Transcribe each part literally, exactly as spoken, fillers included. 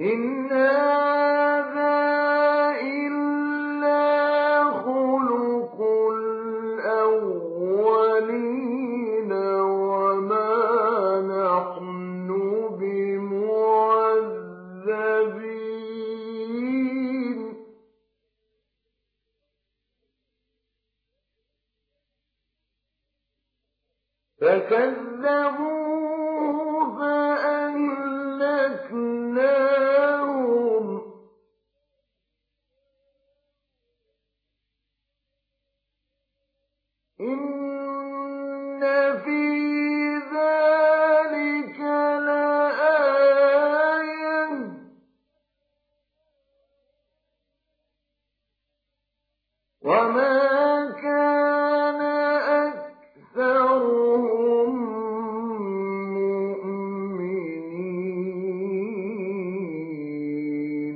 إِنْ هَٰذَا إِلَّا خُلُقُ الْأَوَّلِينَ وَمَا نَحْنُ بِمُعَذَّبِينَ فَكَذَّبُوهُ فَأَهْلَكْنَاهُمْ ۗ إِنَّ فِي ذَٰلِكَ لَآيَةً ۖ وَمَا كَانَ أَكْثَرُهُم مُّؤْمِنِينَ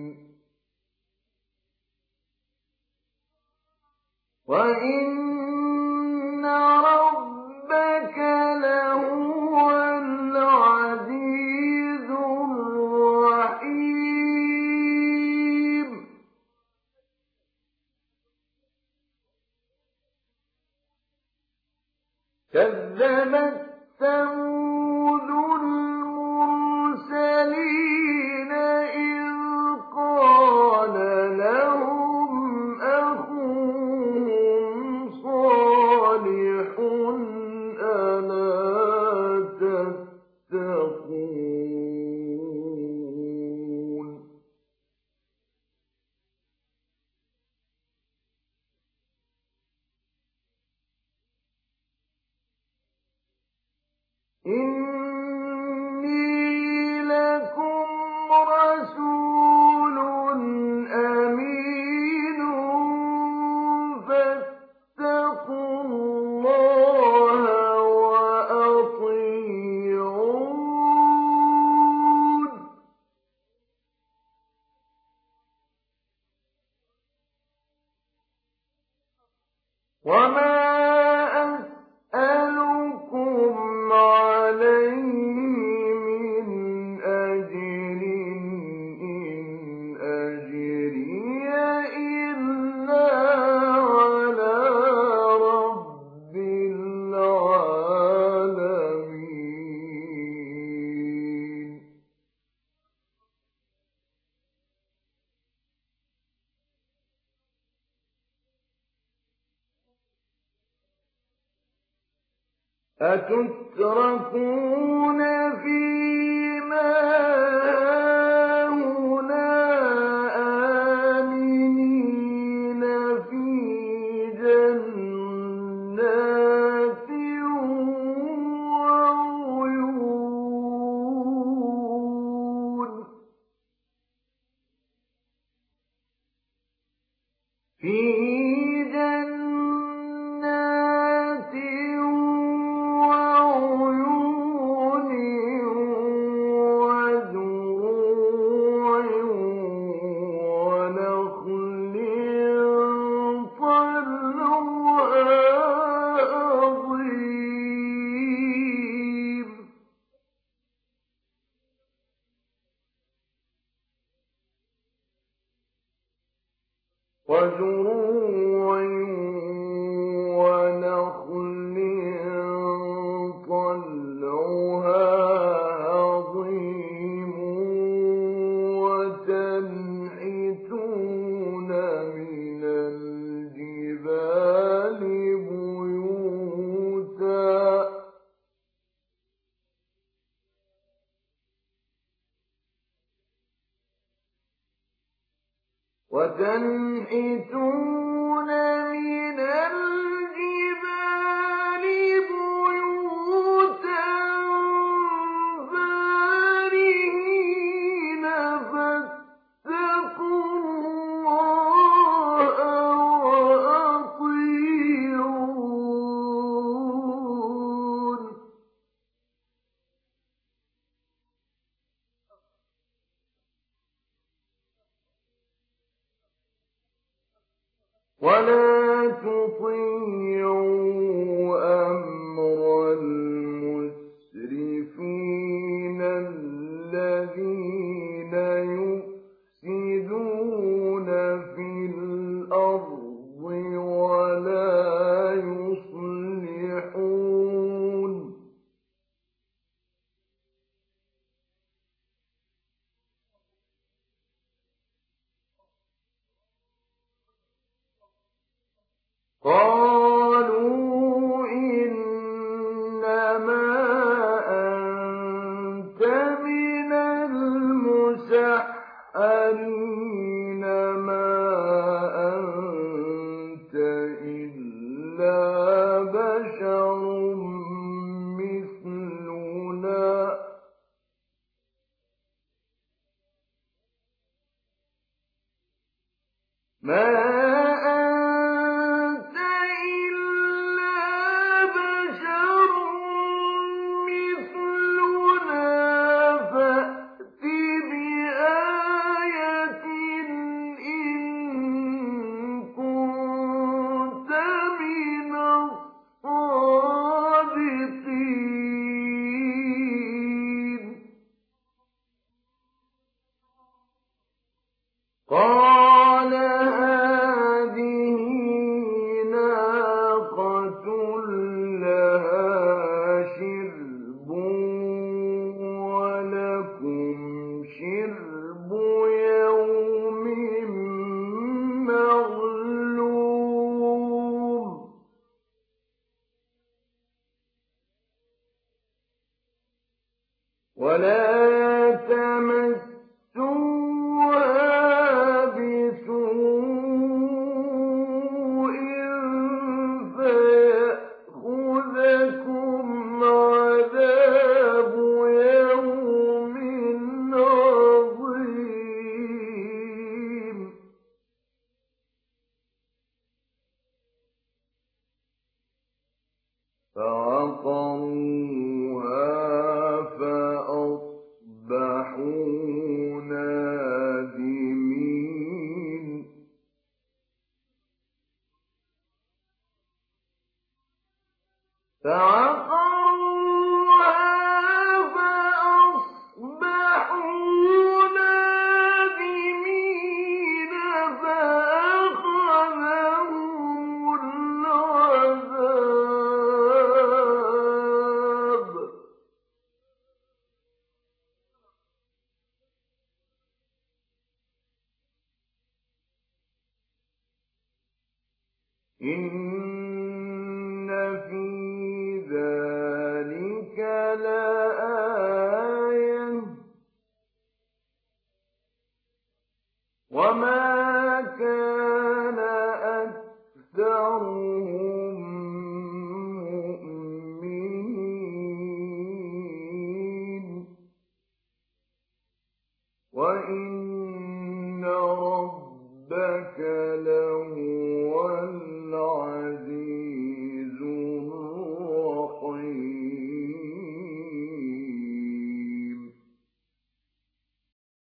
وَإِنَّ رَبَّكَ لَهُوَ الْعَزِيزُ الرَّحِيمُ كَذَّبَتْ ثَمُودُ الْمُرْسَلِينَ إِذْ قَالَ لَهُمْ أَخُوهُمْ صَالِحٌ أَلَا تَتَّقُونَ إِنِّي لَكُمْ رَسُولٌ أَمِينٌ فَاتَّقُوا اللَّهَ وَأَطِيعُونِ وَمَا أَسْأَلُكُمْ عَلَيْهِ مِنْ أَجْرٍ ۖ إِنْ أَجْرِيَ إِلَّا عَلَىٰ رَبِّ الْعَالَمِينَ أَتُتْرَكُونَ فِي مَا هَاهُنَا آمِنِينَ فِي جَنَّاتٍ وَعُيُونٍ فِي جَنَّاتٍ وَعُيُونٍ وَزُرُوعٍ وَنَخْلٍ طَلْعُهَا هَضِيمٌ وَزُرُوعٍ وَنَخْلٍ طَلْعُهَا هَضِيمٌ وَتَنْحِتُونَ مِنَ الْجِبَالِ بُيُوتًا وَتَنْحِتُونَ مِنَ الْجِبَالِ بُيُوتًا فَارِهِينَ فَاتَّقُوا اللَّهَ وَأَطِيعُونِ وَلَا تُطِيعُوا أَمْرَ الْمُسْرِفِينَ الَّذِينَ يُفْسِدُونَ ولا تمسوها بسوء فيأخذكم عذاب يوم عظيم. فعقروها فأصبحوا نادمين. فعقروها فأصبحوا نادمين فأخذهم العذاب. إن في ذلك لآية وما